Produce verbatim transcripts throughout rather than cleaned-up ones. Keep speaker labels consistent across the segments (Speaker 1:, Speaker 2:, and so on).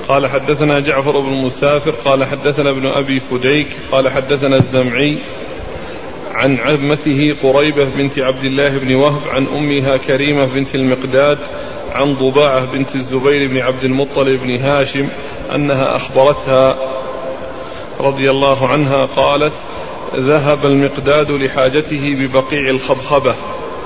Speaker 1: قال حدثنا جعفر بن مسافر قال حدثنا ابن أبي فديك قال حدثنا الزمعي عن عمته قريبة بنت عبد الله بن وهب عن أمها كريمة بنت المقداد عن ضباعة بنت الزبير بن عبد المطلب بن هاشم أنها أخبرتها رضي الله عنها قالت: ذهب المقداد لحاجته ببقيع الخبخبة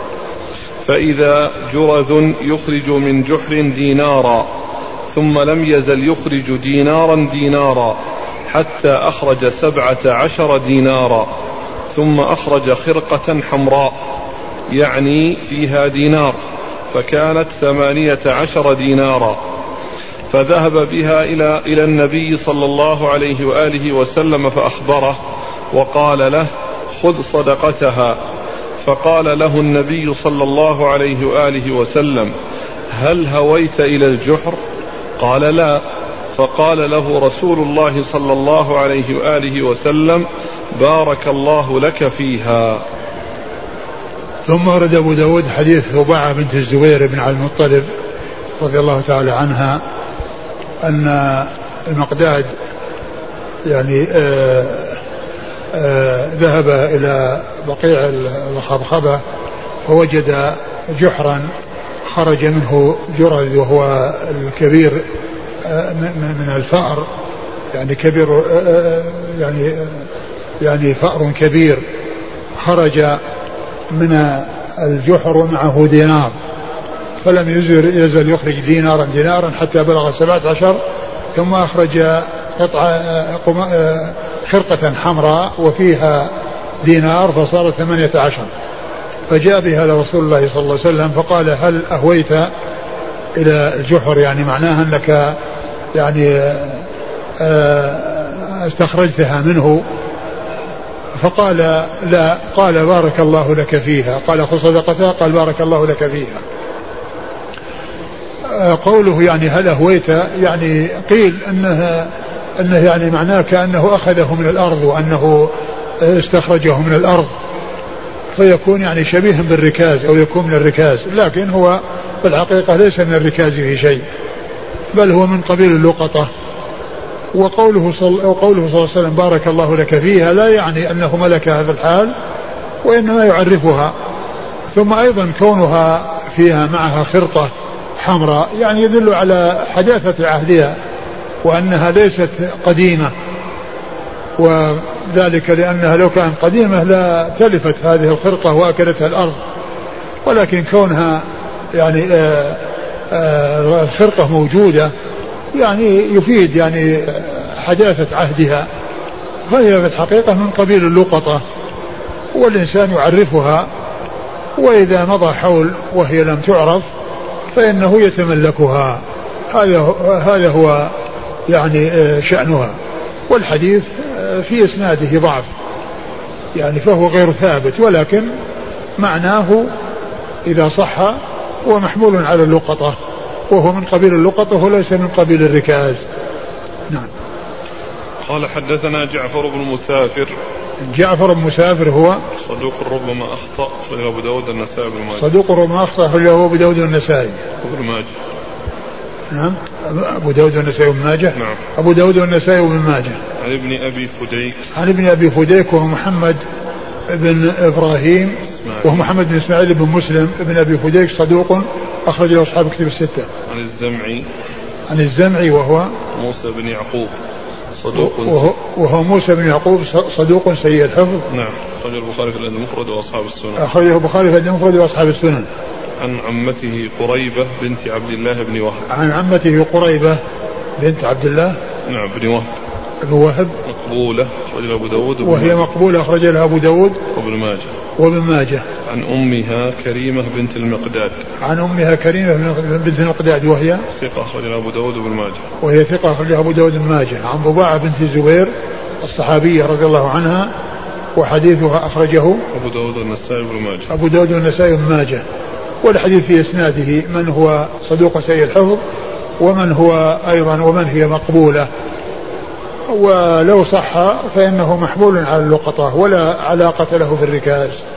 Speaker 1: فإذا جرذ يخرج من جحر دينارا، ثم لم يزل يخرج دينارا دينارا حتى أخرج سبعة عشر دينارا، ثم أخرج خرقة حمراء يعني فيها دينار، فكانت ثمانية عشر دينارا، فذهب بها إلى, إلى النبي صلى الله عليه وآله وسلم فأخبره وقال له: خذ صدقتها. فقال له النبي صلى الله عليه وآله وسلم: هل هويت إلى الجحر؟ قال: لا. فقال له رسول الله صلى الله عليه وآله وسلم: بارك الله لك فيها.
Speaker 2: ثم ورد أبو داود حديث ضباعة بنت الزبير بن عبد المطلب رضي الله تعالى عنها أن المقداد يعني آآ آآ ذهب إلى بقيع الخبخبة فوجد جحرا خرج منه جرذ وهو الكبير من الفأر، يعني كبير يعني يعني فأر كبير خرج من الجحر ومعه دينار، فلم يزل, يزل يخرج دينارا دينارا حتى بلغ سبعة عشر، ثم أخرج قطعة خرقة حمراء وفيها دينار فصارت ثمانية عشر، فجاء بها لرسول الله صلى الله عليه وسلم فقال: هل أهويت إلى الجحر؟ يعني معناها أنك يعني استخرجتها منه. فقال: لا. قال: بارك الله لك فيها. قال: خذ صدقتها. قال: بارك الله لك فيها. قوله يعني هل أهويت، يعني قيل أنه, أنه يعني معناه كأنه أخذه من الأرض وأنه استخرجه من الأرض، فيكون يعني شبيها بالركاز أو يكون من الركاز، لكن هو في الحقيقة ليس من الركاز في شيء، بل هو من قبيل اللقطة. وقوله صلى, وقوله صلى الله عليه وسلم: بارك الله لك فيها، لا يعني أنه ملكها في الحال، وإنما يعرفها. ثم أيضا كونها فيها معها خرقة حمراء يعني يدل على حداثة عهدها وأنها ليست قديمة، وذلك لأنها لو كانت قديمة لا تلفت هذه الخرقة وأكلتها الأرض، ولكن كونها يعني آآ آآ الخرقة موجودة يعني يفيد يعني حداثة عهدها، فهي في الحقيقة من قبيل اللقطة، والإنسان يعرفها، وإذا مضى حول وهي لم تعرف فإنه يتملكها. هذا هذا هو يعني شأنها. والحديث في إسناده ضعف يعني فهو غير ثابت، ولكن معناه إذا صح هو محمول على اللقطة، وهو من قبيل اللقطة وليس من قبيل الركاز. نعم.
Speaker 1: قال: حدثنا جعفر بن مسافر.
Speaker 2: جعفر بن مسافر هو
Speaker 1: صدوق ربما أخطأ، أخرجه أبو داود والنسائي وابن ماجه.
Speaker 2: صدوق ربما أخطأ، أخرجه أبو داود والنسائي
Speaker 1: وابن ماجه.
Speaker 2: نعم. أبو داود والنسائي وابن ماجه.
Speaker 1: نعم.
Speaker 2: أبو داود والنسائي وابن ماجه.
Speaker 1: عن ابن أبي فديك.
Speaker 2: عن ابن أبي فديك وهو محمد بن إبراهيم إسماعيل. وهو محمد بن إسماعيل بن مسلم ابن أبي فديك صدوق أخرج له أصحاب كتب الستة.
Speaker 1: عن الزمعي.
Speaker 2: عن الزمعي وهو
Speaker 1: موسى بن يعقوب صدوق
Speaker 2: وهو, وهو موسى بن يعقوب صدوق سيء الحفظ.
Speaker 1: نعم. أخرجه البخاري في الأدب المفرد وأصحاب السنن.
Speaker 2: أخرجه البخاري في الأدب المفرد وأصحاب السنن.
Speaker 1: عن عمته قريبة بنت عبد الله بن وهب.
Speaker 2: عن عمته قريبة بنت عبد الله
Speaker 1: نعم بن وهب
Speaker 2: بن وهب
Speaker 1: مقبولة أخرجها أبو داود
Speaker 2: وهي مقبولة أخرجها أبو داود
Speaker 1: وابن ماجه
Speaker 2: وابن ماجه.
Speaker 1: عن أمها كريمة بنت المقداد.
Speaker 2: عن أمها كريمة بنت المقداد وهي
Speaker 1: ثقة أخرجها أبو داود وابن ماجه.
Speaker 2: وهي ثقة أخرجها أبو داود وابن ماجه. عن ضباعة بنت الزبير الصحابية رضي الله عنها وحديثها أخرجه
Speaker 1: أبو داود والنسائي وابن ماجه.
Speaker 2: أبو داود والنسائي وابن ماجه. والحديث في إسناده من هو صدوق سيء الحفظ ومن هو أيضا ومن هي مقبولة، ولو صح فإنه محمول على اللقطة ولا علاقة له في الركاز.